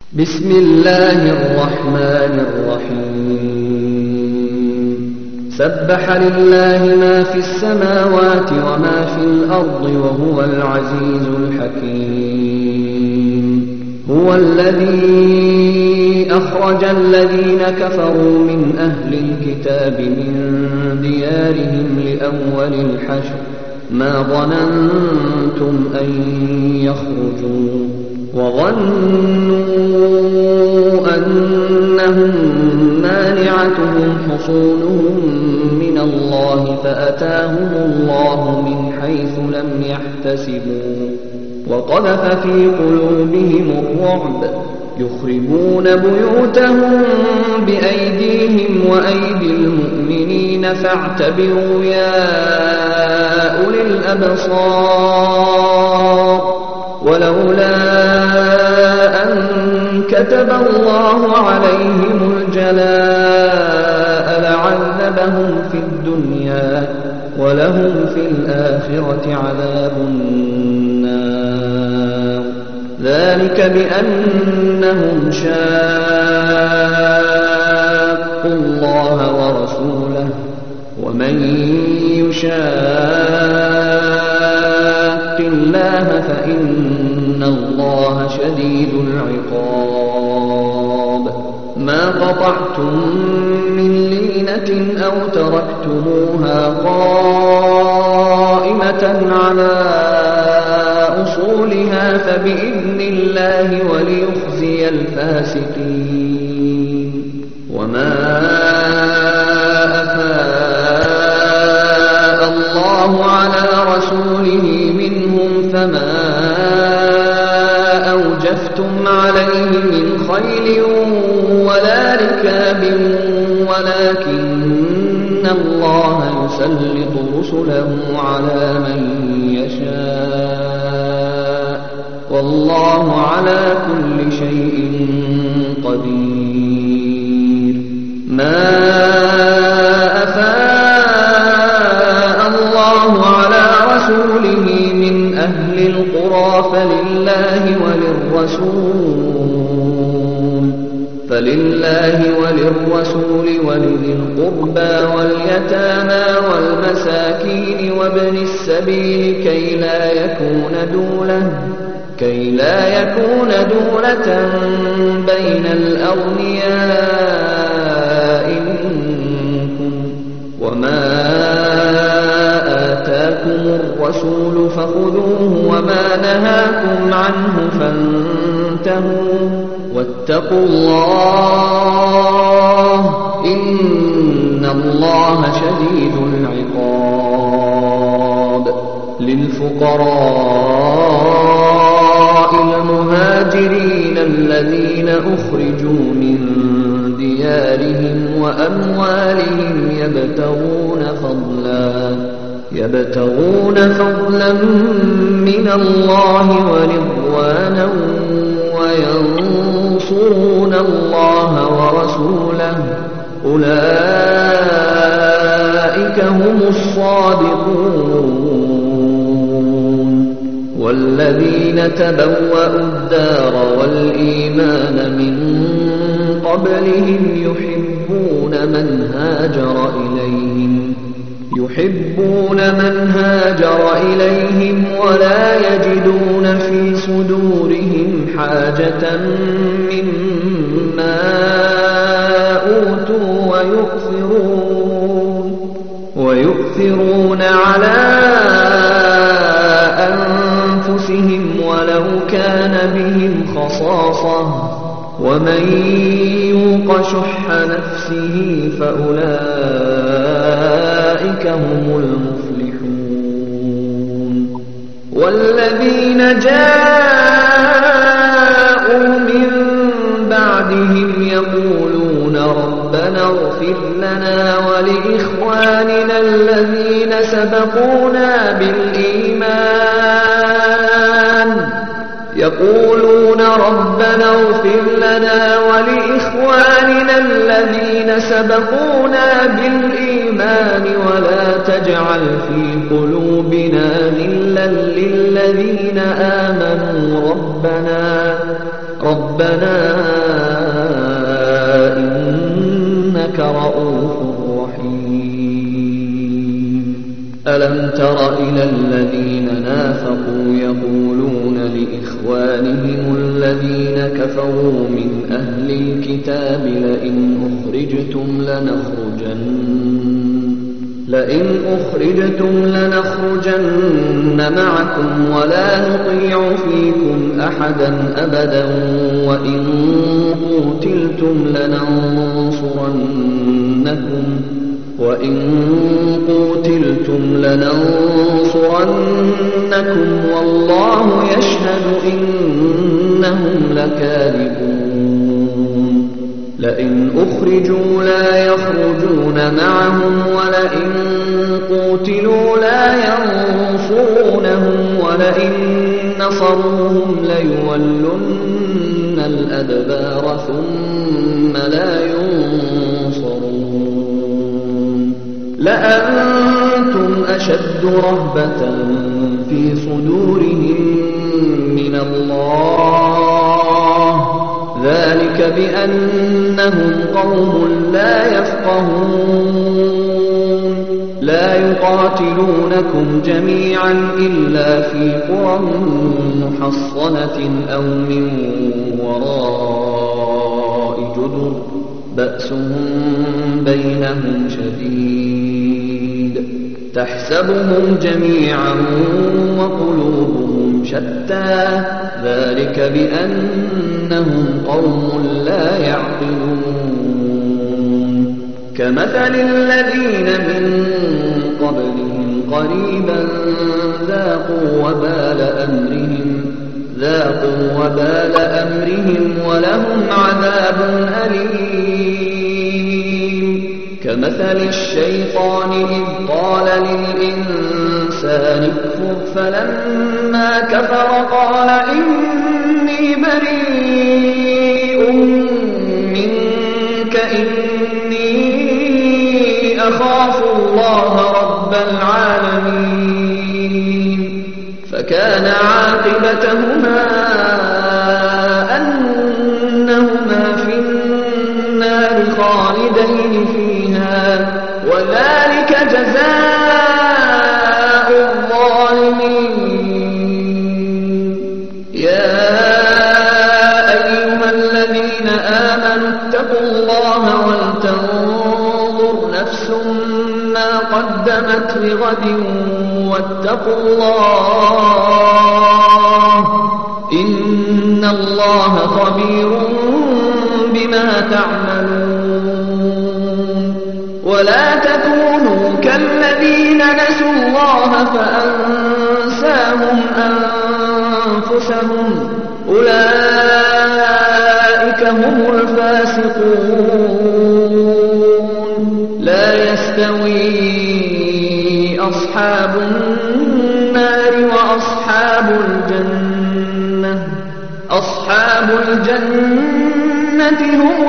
بسم الله الرحمن الرحيم سبح لله ما في السماوات وما في الأرض وهو العزيز الحكيم هو الذي أخرج الذين كفروا من أهل الكتاب من ديارهم لأول الحشر ما ظننتم أن يخرجوا وظنوا أنهم مانعتهم حصونهم من الله فأتاهم الله من حيث لم يحتسبوا وقذف في قلوبهم الرعب يخربون بيوتهم بأيديهم وأيدي المؤمنين فاعتبروا يا أولي الأبصار ولولا أن كتب الله عليهم الجلاء لعذبهم في الدنيا ولهم في الآخرة عذاب النار ذلك بأنهم شاقوا الله ورسوله ومن يشاق الله فإن الله شديد العقاب ما قطعتم من لينة أو تركتموها قائمة على أصولها فبإذن الله وليخزي الفاسقين وما أفاء الله على رسوله منهم فما أوجفتم عليه من خيل ولا ركاب ولكن الله يسلط رسله على من يشاء والله على كل شيء قدير ما أفاء الله على رسوله من أهل القرى فلله وللرسول ولذي القربى واليتامى والمساكين وابن السبيل كي لا يكون دولة بين الأغنياء منكم وما آتاكم الرسول فخذوه وما نهاكم عنه فانتهوا واتقوا الله إن الله شديد العقاب للفقراء المهاجرين الذين أخرجوا من ديارهم وأموالهم يبتغون فضلا من الله ورضوانا وينصرون الله ورسوله أولئك هم الصادقون والذين تبوأوا الدار والإيمان من قبلهم يحبون من هاجر إليهم ولا يجدون في صدورهم حاجة مما أوتوا ويؤثرون على أنفسهم ولو كان بهم خصاصة ومن يوق شح نفسه فأولئك هم المفلحون والذين جاءوا من بعدهم يقولون ربنا اغفر لنا ولإخواننا الذين سبقونا بالإيمان ولا تجعل في قلوبنا غلا للذين آمنوا ربنا إنك رؤوف رحيم ألم تر إلى الذين نافقوا يقولون لإخوانهم الذين كفروا من أهل الكتاب لئن أخرجتم لنخرجن معكم ولا نطيع فيكم أحدا أبدا وإن قوتلتم لننصرنكم والله يشهد إنهم لكاذبون لئن أخرجوا لا يخرجون معهم ولئن قوتلوا لا ينصرونهم ولئن نصروهم ليولن الأدبار ثم لا ينصرون لأنتم أشد رهبة في صدورهم من الله ذلك بأنهم قوم لا يفقهون لا يقاتلونكم جميعا إلا في قرى محصنة أو من وراء جدر بأسهم بينهم شديد تحسبهم جميعا وقلوبهم شتى ذلك بأنهم قوم لا يعقلون كمثل الذين من قبلهم قريبا ذاقوا وبال أمرهم ولهم عذاب أليم كمثل الشيطان إذ قال للإنسان اكفر فلما كفر قال إني بريء منك إني أخاف الله رب العالمين فكان عاقبتهما أنهما في النار خالدين فيها وذلك جزاء الظالمين يا أيها الذين آمنوا اتقوا الله ولتنظر نفس ما قدمت لغد واتقوا الله إن الله خبير بما تعملون ولا تكونوا كالذين نسوا الله فأنساهم أنفسهم أولئك هم الفاسقون لا يستوي أصحاب النار وأصحاب الجنة هم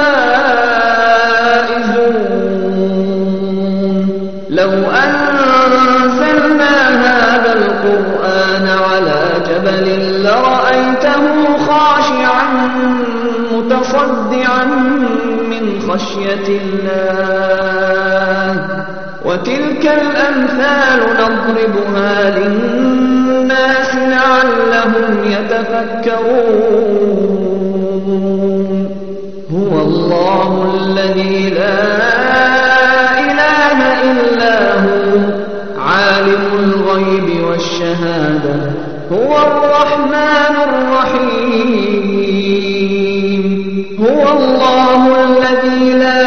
الفائزون لو أنزلنا هذا القرآن على جبل لرأيته خاشعا متصدعا من خشية الله وتلك الأمثال نضربها للناس لعلهم يتفكرون هو الله الذي لا إله إلا هو عالم الغيب والشهادة هو الرحمن الرحيم هو الله الذي لا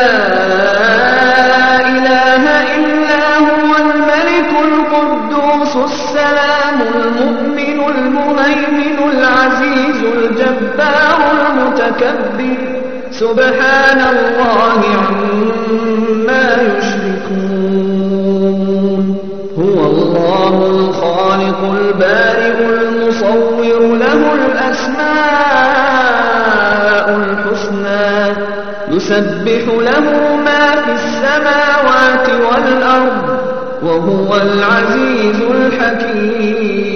إله إلا هو الملك القدوس السلام المؤمن المهيمن العزيز الجبار المتكبر سبحان الله عما يشركون هو الله الخالق البارئ المصور له الأسماء الحسنى يسبح له ما في السماوات والأرض وهو العزيز الحكيم